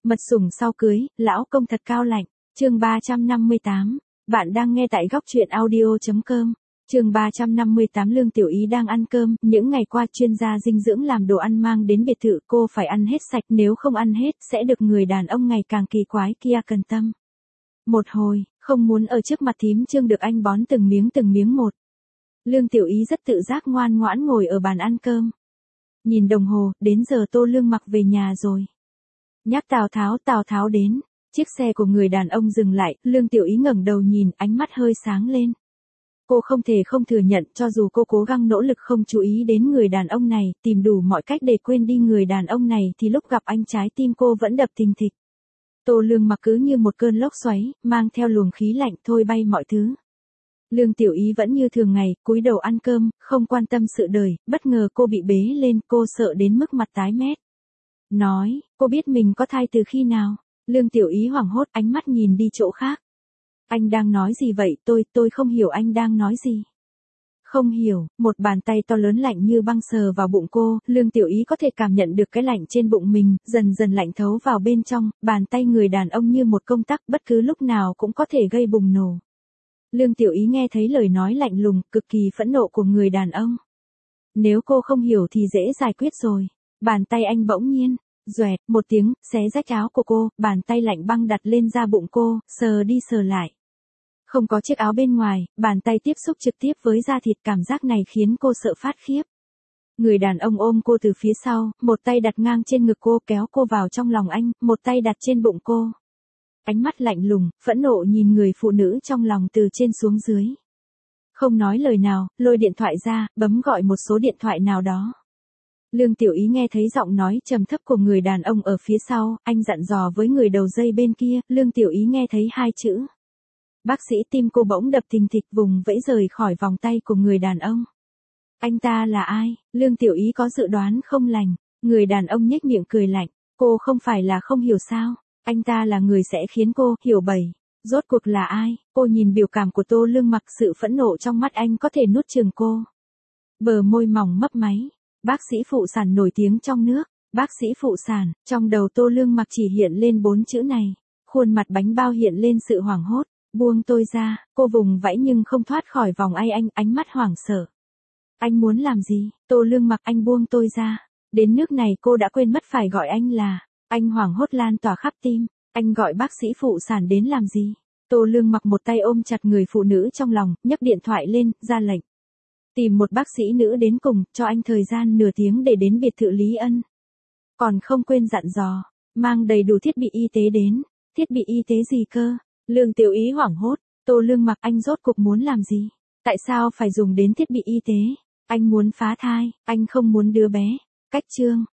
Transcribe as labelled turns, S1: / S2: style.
S1: Mật sủng sau cưới, lão công thật cao lạnh. Chương 358. Bạn đang nghe tại góc truyện audio.com. Chương 358. Lương Tiểu Ý đang ăn cơm, những ngày qua chuyên gia dinh dưỡng làm đồ ăn mang đến biệt thự, cô phải ăn hết sạch, nếu không ăn hết sẽ được người đàn ông ngày càng kỳ quái kia cần tâm. Một hồi, không muốn ở trước mặt thím Trương được anh bón từng miếng một. Lương Tiểu Ý rất tự giác ngoan ngoãn ngồi ở bàn ăn cơm. Nhìn đồng hồ, đến giờ Tô Lương Mặc về nhà rồi. Nhắc Tào Tháo đến. Chiếc xe của người đàn ông dừng lại, Lương Tiểu Ý ngẩng đầu nhìn, ánh mắt hơi sáng lên. Cô không thể không thừa nhận, cho dù cô cố gắng nỗ lực không chú ý đến người đàn ông này, tìm đủ mọi cách để quên đi người đàn ông này thì lúc gặp anh trái tim cô vẫn đập thình thịch. Tô Lương Mặc cứ như một cơn lốc xoáy, mang theo luồng khí lạnh thôi bay mọi thứ. Lương Tiểu Ý vẫn như thường ngày, cúi đầu ăn cơm, không quan tâm sự đời, bất ngờ cô bị bế lên, cô sợ đến mức mặt tái mét. Nói, cô biết mình có thai từ khi nào? Lương Tiểu Ý hoảng hốt, ánh mắt nhìn đi chỗ khác. Anh đang nói gì vậy? Tôi không hiểu anh đang nói gì. Không hiểu, một bàn tay to lớn lạnh như băng sờ vào bụng cô, Lương Tiểu Ý có thể cảm nhận được cái lạnh trên bụng mình, dần dần lạnh thấu vào bên trong, bàn tay người đàn ông như một công tắc, bất cứ lúc nào cũng có thể gây bùng nổ. Lương Tiểu Ý nghe thấy lời nói lạnh lùng, cực kỳ phẫn nộ của người đàn ông. Nếu cô không hiểu thì dễ giải quyết rồi. Bàn tay anh bỗng nhiên, doẹt, một tiếng, xé rách áo của cô, bàn tay lạnh băng đặt lên da bụng cô, sờ đi sờ lại. Không có chiếc áo bên ngoài, bàn tay tiếp xúc trực tiếp với da thịt, cảm giác này khiến cô sợ phát khiếp. Người đàn ông ôm cô từ phía sau, một tay đặt ngang trên ngực cô kéo cô vào trong lòng anh, một tay đặt trên bụng cô. Ánh mắt lạnh lùng, phẫn nộ nhìn người phụ nữ trong lòng từ trên xuống dưới. Không nói lời nào, lôi điện thoại ra, bấm gọi một số điện thoại nào đó. Lương Tiểu Ý nghe thấy giọng nói trầm thấp của người đàn ông ở phía sau, anh dặn dò với người đầu dây bên kia, Lương Tiểu Ý nghe thấy hai chữ. Bác sĩ, tim cô bỗng đập thình thịch, vùng vẫy rời khỏi vòng tay của người đàn ông. Anh ta là ai? Lương Tiểu Ý có dự đoán không lành. Người đàn ông nhếch miệng cười lạnh, cô không phải là không hiểu sao? Anh ta là người sẽ khiến cô hiểu bầy. Rốt cuộc là ai? Cô nhìn biểu cảm của Tô Lương Mặc, sự phẫn nộ trong mắt anh có thể nuốt chửng cô. Bờ môi mỏng mấp máy. Bác sĩ phụ sản nổi tiếng trong nước. Bác sĩ phụ sản, trong đầu Tô Lương Mặc chỉ hiện lên 4 chữ này. Khuôn mặt bánh bao hiện lên sự hoảng hốt. Buông tôi ra, cô vùng vẫy nhưng không thoát khỏi vòng anh, ánh mắt hoảng sợ. Anh muốn làm gì? Tô Lương Mặc, anh buông tôi ra. Đến nước này cô đã quên mất phải gọi anh là. Anh hoảng hốt lan tỏa khắp tim. Anh gọi bác sĩ phụ sản đến làm gì? Tô Lương Mặc một tay ôm chặt người phụ nữ trong lòng, nhấc điện thoại lên, ra lệnh. Tìm một bác sĩ nữ đến cùng, cho anh thời gian nửa tiếng để đến biệt thự Lý Ân. Còn không quên dặn dò, mang đầy đủ thiết bị y tế đến. Thiết bị y tế gì cơ? Lương Tiểu Ý hoảng hốt, Tô Lương Mặc, anh rốt cuộc muốn làm gì? Tại sao phải dùng đến thiết bị y tế? Anh muốn phá thai, anh không muốn đứa bé. Cách chương.